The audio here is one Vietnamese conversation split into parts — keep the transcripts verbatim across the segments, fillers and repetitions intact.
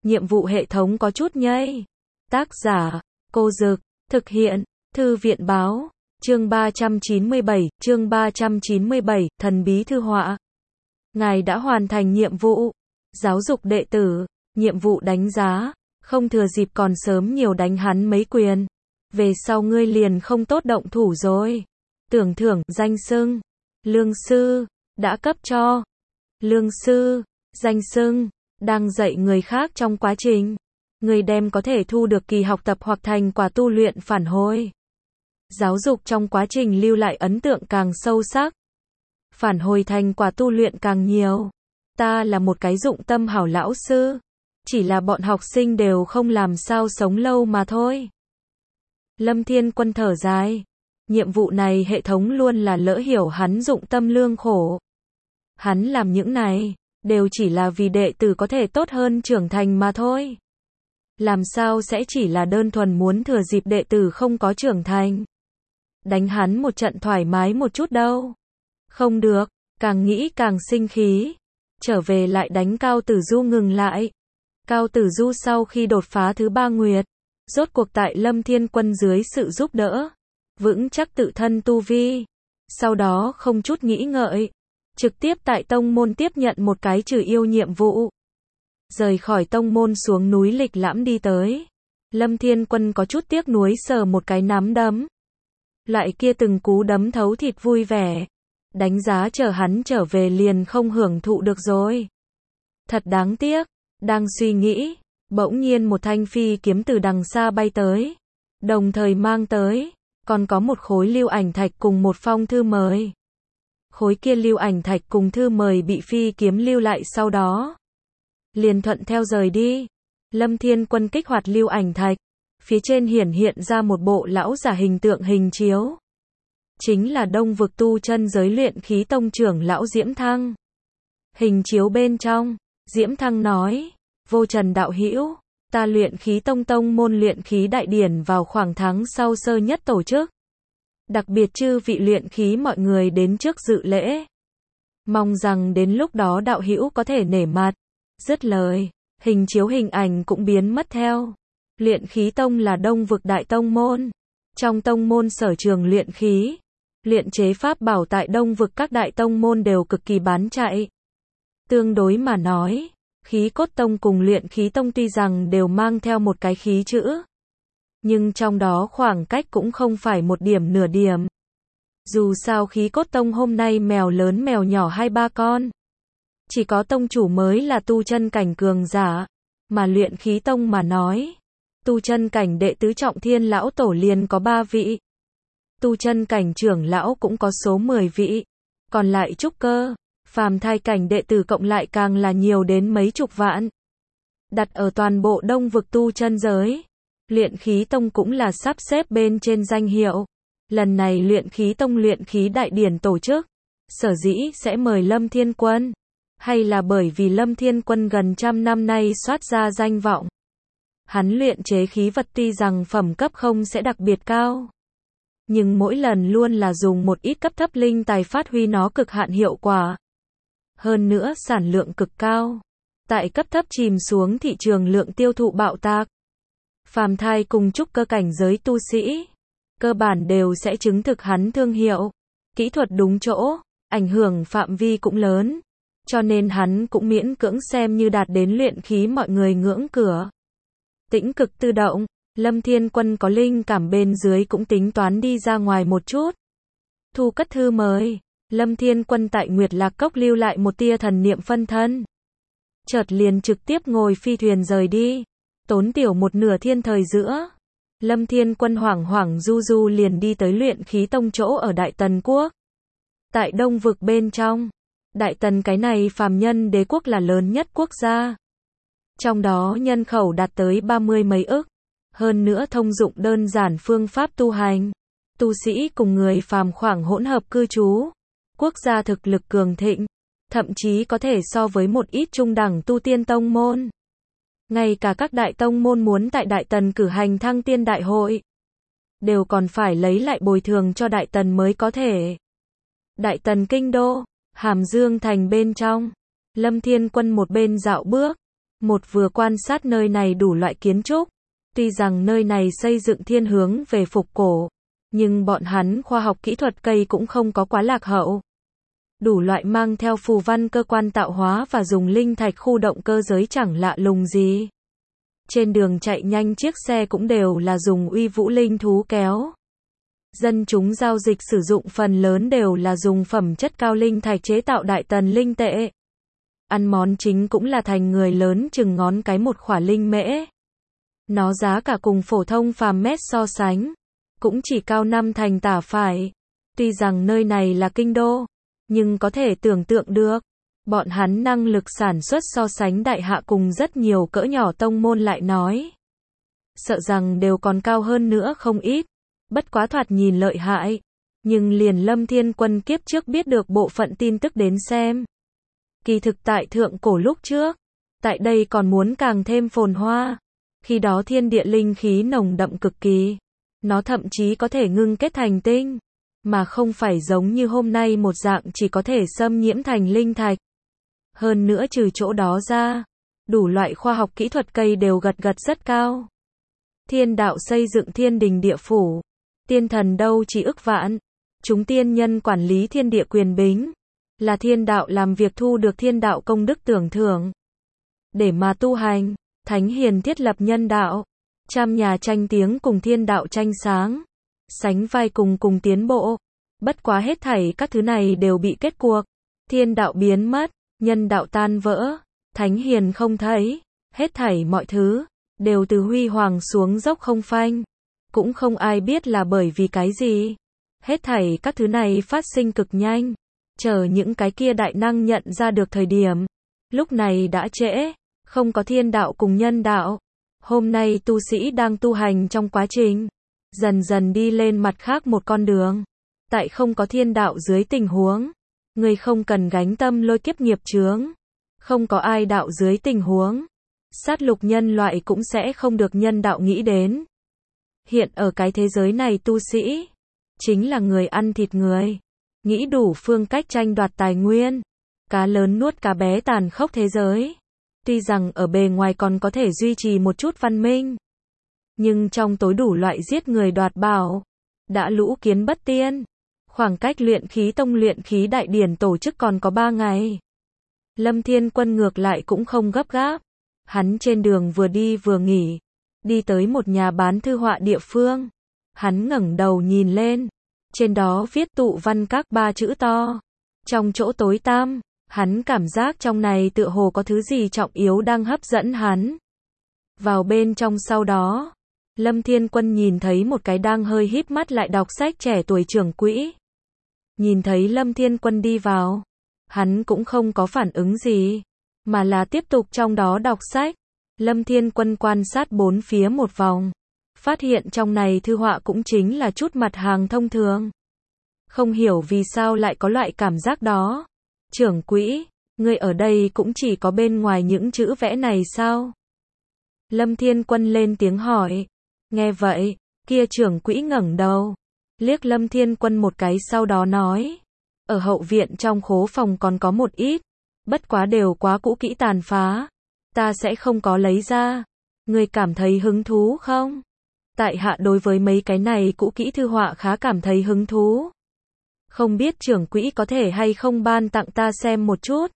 nhiệm vụ hệ thống có chút nhây. Tác giả, Cô Dực, thực hiện, Thư viện Báo, chương ba trăm chín mươi bảy, chương ba trăm chín mươi bảy, thần bí thư họa. Ngài đã hoàn thành nhiệm vụ, giáo dục đệ tử, nhiệm vụ đánh giá, không thừa dịp còn sớm nhiều đánh hắn mấy quyền. Về sau ngươi liền không tốt động thủ rồi. Tưởng thưởng, danh xưng, lương sư, đã cấp cho. Lương sư, danh xưng, đang dạy người khác trong quá trình. Người đem có thể thu được kỳ học tập hoặc thành quả tu luyện phản hồi. Giáo dục trong quá trình lưu lại ấn tượng càng sâu sắc. Phản hồi thành quả tu luyện càng nhiều. Ta là một cái dụng tâm hảo lão sư. Chỉ là bọn học sinh đều không làm sao sống lâu mà thôi. Lâm Thiên Quân thở dài. Nhiệm vụ này hệ thống luôn là lỡ hiểu hắn dụng tâm lương khổ. Hắn làm những này, đều chỉ là vì đệ tử có thể tốt hơn trưởng thành mà thôi. Làm sao sẽ chỉ là đơn thuần muốn thừa dịp đệ tử không có trưởng thành. Đánh hắn một trận thoải mái một chút đâu. Không được, càng nghĩ càng sinh khí. Trở về lại đánh Cao Tử Du ngừng lại. Cao Tử Du sau khi đột phá thứ ba nguyệt, rốt cuộc tại Lâm Thiên Quân dưới sự giúp đỡ, vững chắc tự thân tu vi. Sau đó không chút nghĩ ngợi, trực tiếp tại tông môn tiếp nhận một cái trừ yêu nhiệm vụ. Rời khỏi tông môn xuống núi lịch lãm đi tới. Lâm Thiên Quân có chút tiếc nuối sờ một cái nắm đấm. Loại kia từng cú đấm thấu thịt vui vẻ. Đánh giá chờ hắn trở về liền không hưởng thụ được rồi. Thật đáng tiếc. Đang suy nghĩ, bỗng nhiên một thanh phi kiếm từ đằng xa bay tới. Đồng thời mang tới, còn có một khối lưu ảnh thạch cùng một phong thư mời. Khối kia lưu ảnh thạch cùng thư mời bị phi kiếm lưu lại sau đó. Liền thuận theo rời đi. Lâm Thiên Quân kích hoạt lưu ảnh thạch. Phía trên hiển hiện ra một bộ lão giả hình tượng hình chiếu. Chính là Đông Vực tu chân giới luyện khí tông trưởng lão Diễm Thăng. Hình chiếu bên trong, Diễm Thăng nói, Vô Trần đạo hữu, ta luyện khí tông tông môn luyện khí đại điển vào khoảng tháng sau sơ nhất tổ chức. Đặc biệt chư vị luyện khí mọi người đến trước dự lễ. Mong rằng đến lúc đó đạo hữu có thể nể mặt. Dứt lời, hình chiếu hình ảnh cũng biến mất theo. Luyện khí tông là Đông Vực đại tông môn. Trong tông môn sở trường luyện khí, luyện chế pháp bảo tại Đông Vực các đại tông môn đều cực kỳ bán chạy. Tương đối mà nói, khí cốt tông cùng luyện khí tông tuy rằng đều mang theo một cái khí chữ, nhưng trong đó khoảng cách cũng không phải một điểm nửa điểm. Dù sao khí cốt tông hôm nay mèo lớn mèo nhỏ hai ba con. Chỉ có tông chủ mới là tu chân cảnh cường giả, mà luyện khí tông mà nói, tu chân cảnh đệ tứ trọng thiên lão tổ liền có ba vị. Tu chân cảnh trưởng lão cũng có số mười vị, còn lại trúc cơ, phàm thai cảnh đệ tử cộng lại càng là nhiều đến mấy chục vạn. Đặt ở toàn bộ Đông Vực tu chân giới, luyện khí tông cũng là sắp xếp bên trên danh hiệu. Lần này luyện khí tông luyện khí đại điển tổ chức, sở dĩ sẽ mời Lâm Thiên Quân, hay là bởi vì Lâm Thiên Quân gần trăm năm nay soát ra danh vọng. Hắn luyện chế khí vật tuy rằng phẩm cấp không sẽ đặc biệt cao, nhưng mỗi lần luôn là dùng một ít cấp thấp linh tài phát huy nó cực hạn hiệu quả. Hơn nữa sản lượng cực cao. Tại cấp thấp chìm xuống thị trường lượng tiêu thụ bạo tạc. Phàm thai cùng trúc cơ cảnh giới tu sĩ, cơ bản đều sẽ chứng thực hắn thương hiệu. Kỹ thuật đúng chỗ, ảnh hưởng phạm vi cũng lớn. Cho nên hắn cũng miễn cưỡng xem như đạt đến luyện khí mọi người ngưỡng cửa. Tĩnh cực tự động, Lâm Thiên Quân có linh cảm bên dưới cũng tính toán đi ra ngoài một chút. Thu cất thư mời. Lâm Thiên Quân tại Nguyệt Lạc Cốc lưu lại một tia thần niệm phân thân. Chợt liền trực tiếp ngồi phi thuyền rời đi. Tốn tiểu một nửa thiên thời giữa. Lâm Thiên Quân hoảng hoảng du du liền đi tới luyện khí tông chỗ ở Đại Tần Quốc. Tại Đông Vực bên trong, Đại Tần cái này phàm nhân đế quốc là lớn nhất quốc gia. Trong đó nhân khẩu đạt tới ba mươi mấy ức. Hơn nữa thông dụng đơn giản phương pháp tu hành. Tu sĩ cùng người phàm khoảng hỗn hợp cư trú. Quốc gia thực lực cường thịnh, thậm chí có thể so với một ít trung đẳng tu tiên tông môn. Ngay cả các đại tông môn muốn tại Đại Tần cử hành thăng tiên đại hội, đều còn phải lấy lại bồi thường cho Đại Tần mới có thể. Đại Tần kinh đô, Hàm Dương thành bên trong, Lâm Thiên Quân một bên dạo bước, Một vừa quan sát nơi này đủ loại kiến trúc. Tuy rằng nơi này xây dựng thiên hướng về phục cổ, nhưng bọn hắn khoa học kỹ thuật cây cũng không có quá lạc hậu. Đủ loại mang theo phù văn cơ quan tạo hóa và dùng linh thạch khu động cơ giới chẳng lạ lùng gì. Trên đường chạy nhanh chiếc xe cũng đều là dùng uy vũ linh thú kéo. Dân chúng giao dịch sử dụng phần lớn đều là dùng phẩm chất cao linh thạch chế tạo đại tần linh tệ. Ăn món chính cũng là thành người lớn chừng ngón cái một khỏa linh mễ. Nó giá cả cùng phổ thông phàm mét so sánh, cũng chỉ cao năm thành tả phải. Tuy rằng nơi này là kinh đô, nhưng có thể tưởng tượng được, bọn hắn năng lực sản xuất so sánh đại hạ cùng rất nhiều cỡ nhỏ tông môn lại nói. Sợ rằng đều còn cao hơn nữa không ít, bất quá thoạt nhìn lợi hại. Nhưng liền Lâm Thiên Quân kiếp trước biết được bộ phận tin tức đến xem. Kỳ thực tại thượng cổ lúc trước, tại đây còn muốn càng thêm phồn hoa. Khi đó thiên địa linh khí nồng đậm cực kỳ. Nó thậm chí có thể ngưng kết thành tinh, mà không phải giống như hôm nay một dạng chỉ có thể xâm nhiễm thành linh thạch. Hơn nữa trừ chỗ đó ra, đủ loại khoa học kỹ thuật cây đều gật gật rất cao. Thiên đạo xây dựng thiên đình địa phủ, tiên thần đâu chỉ ức vạn. Chúng tiên nhân quản lý thiên địa quyền bính, là thiên đạo làm việc thu được thiên đạo công đức tưởng thưởng. Để mà tu hành, thánh hiền thiết lập nhân đạo, trăm nhà tranh tiếng cùng thiên đạo tranh sáng, sánh vai cùng cùng tiến bộ. Bất quá hết thảy các thứ này đều bị kết cuộc. Thiên đạo biến mất, nhân đạo tan vỡ, thánh hiền không thấy, hết thảy mọi thứ đều từ huy hoàng xuống dốc không phanh. Cũng không ai biết là bởi vì cái gì. Hết thảy các thứ này phát sinh cực nhanh, chờ những cái kia đại năng nhận ra được thời điểm, lúc này đã trễ, không có thiên đạo cùng nhân đạo. Hôm nay tu sĩ đang tu hành trong quá trình, dần dần đi lên mặt khác một con đường. Tại không có thiên đạo dưới tình huống, người không cần gánh tâm lôi kiếp nghiệp chướng. Không có ai đạo dưới tình huống, sát lục nhân loại cũng sẽ không được nhân đạo nghĩ đến. Hiện ở cái thế giới này tu sĩ, chính là người ăn thịt người, nghĩ đủ phương cách tranh đoạt tài nguyên, cá lớn nuốt cá bé tàn khốc thế giới. Tuy rằng ở bề ngoài còn có thể duy trì một chút văn minh, nhưng trong tối đủ loại giết người đoạt bảo, đã lũ kiến bất tiên. Khoảng cách luyện khí tông luyện khí đại điển tổ chức còn có ba ngày. Lâm Thiên Quân ngược lại cũng không gấp gáp. Hắn trên đường vừa đi vừa nghỉ, đi tới một nhà bán thư họa địa phương. Hắn ngẩng đầu nhìn lên, trên đó viết tụ văn các ba chữ to. Trong chỗ tối tăm, hắn cảm giác trong này tựa hồ có thứ gì trọng yếu đang hấp dẫn hắn. Vào bên trong sau đó, Lâm Thiên Quân nhìn thấy một cái đang hơi híp mắt lại đọc sách trẻ tuổi trưởng quỹ. Nhìn thấy Lâm Thiên Quân đi vào, hắn cũng không có phản ứng gì, mà là tiếp tục trong đó đọc sách. Lâm Thiên Quân quan sát bốn phía một vòng, phát hiện trong này thư họa cũng chính là chút mặt hàng thông thường. Không hiểu vì sao lại có loại cảm giác đó. Trưởng quỹ, ngươi ở đây cũng chỉ có bên ngoài những chữ vẽ này sao? Lâm Thiên Quân lên tiếng hỏi. Nghe vậy, kia trưởng quỹ ngẩng đầu, liếc Lâm Thiên Quân một cái sau đó nói. Ở hậu viện trong khố phòng còn có một ít, bất quá đều quá cũ kỹ tàn phá. Ta sẽ không có lấy ra. Ngươi cảm thấy hứng thú không? Tại hạ đối với mấy cái này cũ kỹ thư họa khá cảm thấy hứng thú. Không biết trưởng quỹ có thể hay không ban tặng ta xem một chút?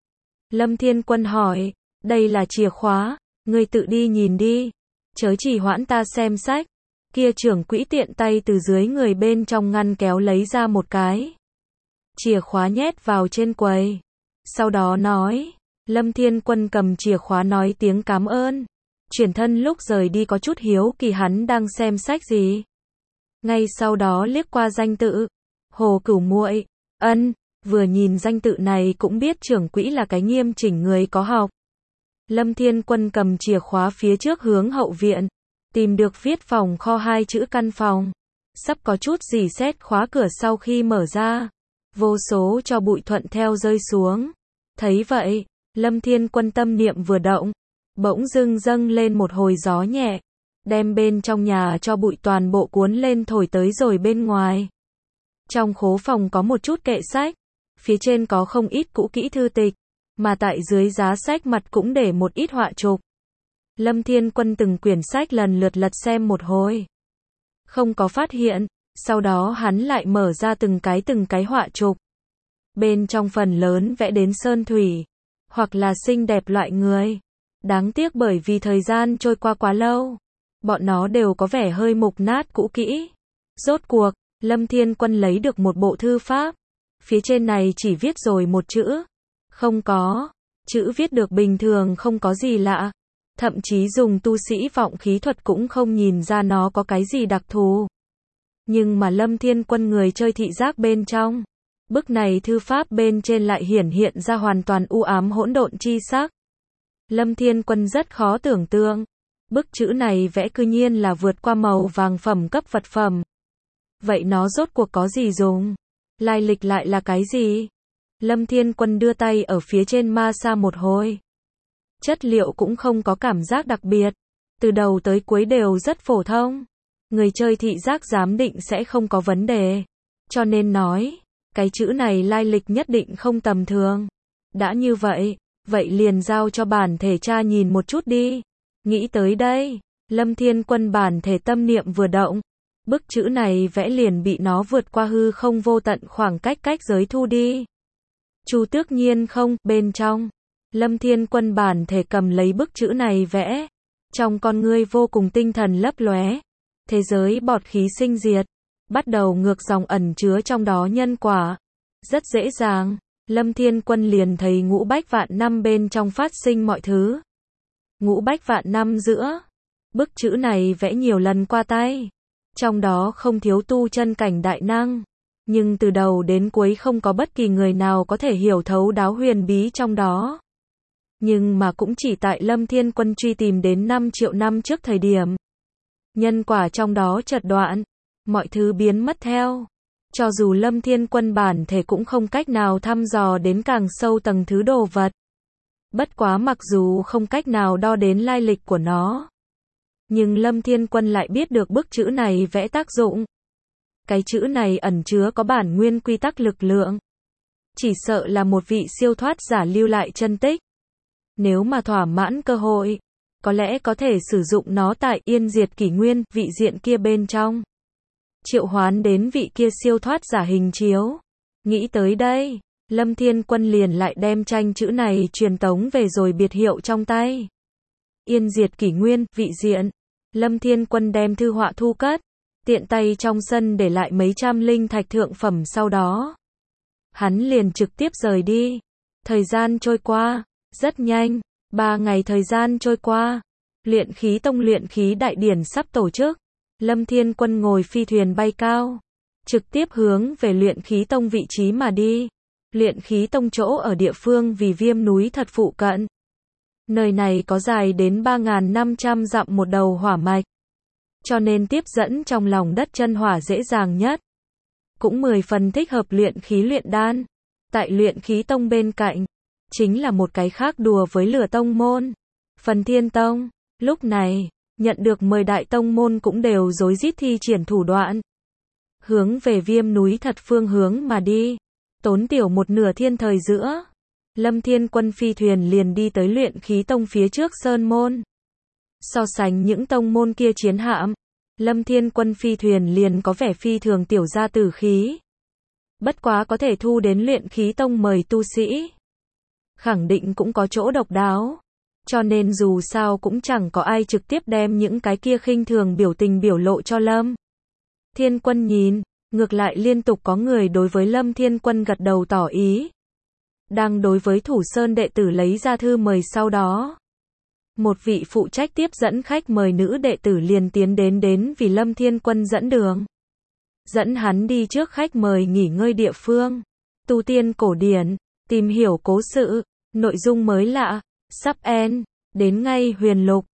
Lâm Thiên Quân hỏi, đây là chìa khóa, ngươi tự đi nhìn đi, chớ chỉ hoãn ta xem sách. Kia trưởng quỹ tiện tay từ dưới người bên trong ngăn kéo lấy ra một cái chìa khóa nhét vào trên quầy. Sau đó nói, Lâm Thiên Quân cầm chìa khóa nói tiếng cảm ơn. Chuyển thân lúc rời đi có chút hiếu kỳ hắn đang xem sách gì. Ngay sau đó liếc qua danh tự, Hồ Cửu Muội. Ân, vừa nhìn danh tự này cũng biết trưởng quỹ là cái nghiêm chỉnh người có học. Lâm Thiên Quân cầm chìa khóa phía trước hướng hậu viện, tìm được viết phòng kho hai chữ căn phòng. Sắp có chút rỉ sét khóa cửa sau khi mở ra, vô số cho bụi thuận theo rơi xuống. Thấy vậy, Lâm Thiên Quân tâm niệm vừa động, bỗng dưng dâng lên một hồi gió nhẹ, đem bên trong nhà cho bụi toàn bộ cuốn lên thổi tới rồi bên ngoài. Trong khố phòng có một chút kệ sách, phía trên có không ít cũ kỹ thư tịch, mà tại dưới giá sách mặt cũng để một ít họa chụp. Lâm Thiên Quân từng quyển sách lần lượt lật xem một hồi. Không có phát hiện, sau đó hắn lại mở ra từng cái từng cái họa chụp. Bên trong phần lớn vẽ đến sơn thủy, hoặc là xinh đẹp loại người. Đáng tiếc bởi vì thời gian trôi qua quá lâu, bọn nó đều có vẻ hơi mục nát cũ kỹ. Rốt cuộc, Lâm Thiên Quân lấy được một bộ thư pháp. Phía trên này chỉ viết rồi một chữ. Không có. Chữ viết được bình thường không có gì lạ. Thậm chí dùng tu sĩ vọng khí thuật cũng không nhìn ra nó có cái gì đặc thù. Nhưng mà Lâm Thiên Quân người chơi thị giác bên trong. Bức này thư pháp bên trên lại hiển hiện ra hoàn toàn u ám hỗn độn chi sắc. Lâm Thiên Quân rất khó tưởng tượng. Bức chữ này vẽ cư nhiên là vượt qua màu vàng phẩm cấp vật phẩm. Vậy nó rốt cuộc có gì dùng? Lai lịch lại là cái gì? Lâm Thiên Quân đưa tay ở phía trên ma sa một hồi. Chất liệu cũng không có cảm giác đặc biệt. Từ đầu tới cuối đều rất phổ thông. Người chơi thị giác giám định sẽ không có vấn đề. Cho nên nói, cái chữ này lai lịch nhất định không tầm thường. Đã như vậy, vậy liền giao cho bản thể cha nhìn một chút đi. Nghĩ tới đây, Lâm Thiên Quân bản thể tâm niệm vừa động. Bức chữ này vẽ liền bị nó vượt qua hư không vô tận khoảng cách cách giới thu đi. Chu Tước Nhiên không, bên trong. Lâm Thiên Quân bản thể cầm lấy bức chữ này vẽ. Trong con ngươi vô cùng tinh thần lấp lóe. Thế giới bọt khí sinh diệt. Bắt đầu ngược dòng ẩn chứa trong đó nhân quả. Rất dễ dàng, Lâm Thiên Quân liền thấy ngũ bách vạn năm bên trong phát sinh mọi thứ. Ngũ bách vạn năm giữa. Bức chữ này vẽ nhiều lần qua tay. Trong đó không thiếu tu chân cảnh đại năng. Nhưng từ đầu đến cuối không có bất kỳ người nào có thể hiểu thấu đáo huyền bí trong đó. Nhưng mà cũng chỉ tại Lâm Thiên Quân truy tìm đến năm triệu năm trước thời điểm. Nhân quả trong đó chợt đoạn. Mọi thứ biến mất theo. Cho dù Lâm Thiên Quân bản thể cũng không cách nào thăm dò đến càng sâu tầng thứ đồ vật. Bất quá mặc dù không cách nào đo đến lai lịch của nó. Nhưng Lâm Thiên Quân lại biết được bức chữ này vẽ tác dụng. Cái chữ này ẩn chứa có bản nguyên quy tắc lực lượng. Chỉ sợ là một vị siêu thoát giả lưu lại chân tích. Nếu mà thỏa mãn cơ hội, có lẽ có thể sử dụng nó tại Yên Diệt Kỷ Nguyên, vị diện kia bên trong. Triệu hoán đến vị kia siêu thoát giả hình chiếu. Nghĩ tới đây, Lâm Thiên Quân liền lại đem tranh chữ này truyền tống về rồi biệt hiệu trong tay. Yên Diệt Kỷ Nguyên, vị diện. Lâm Thiên Quân đem thư họa thu cất. Tiện tay trong sân để lại mấy trăm linh thạch thượng phẩm sau đó. Hắn liền trực tiếp rời đi. Thời gian trôi qua, rất nhanh. Ba ngày thời gian trôi qua. Luyện khí tông luyện khí đại điển sắp tổ chức. Lâm Thiên Quân ngồi phi thuyền bay cao. Trực tiếp hướng về luyện khí tông vị trí mà đi. Luyện khí tông chỗ ở địa phương vì Viêm núi thật phụ cận. Nơi này có dài đến ba nghìn năm trăm dặm một đầu hỏa mạch. Cho nên tiếp dẫn trong lòng đất chân hỏa dễ dàng nhất. Cũng mười phần thích hợp luyện khí luyện đan. Tại luyện khí tông bên cạnh, chính là một cái khác đùa với lửa tông môn. Phần Thiên Tông, lúc này, nhận được mời đại tông môn cũng đều rối rít thi triển thủ đoạn. Hướng về Viêm núi thật phương hướng mà đi. Tốn tiểu một nửa thiên thời giữa. Lâm Thiên Quân phi thuyền liền đi tới luyện khí tông phía trước sơn môn. So sánh những tông môn kia chiến hạm, Lâm Thiên Quân phi thuyền liền có vẻ phi thường tiểu gia tử khí. Bất quá có thể thu đến luyện khí tông mời tu sĩ. Khẳng định cũng có chỗ độc đáo. Cho nên dù sao cũng chẳng có ai trực tiếp đem những cái kia khinh thường biểu tình biểu lộ cho Lâm Thiên Quân nhìn. Ngược lại liên tục có người đối với Lâm Thiên Quân gật đầu tỏ ý. Đang đối với Thủ Sơn đệ tử lấy ra thư mời sau đó. Một vị phụ trách tiếp dẫn khách mời nữ đệ tử liền tiến đến đến vì Lâm Thiên Quân dẫn đường. Dẫn hắn đi trước khách mời nghỉ ngơi địa phương. Tu tiên cổ điển, tìm hiểu cố sự, nội dung mới lạ, sắp end, đến ngay huyền lục.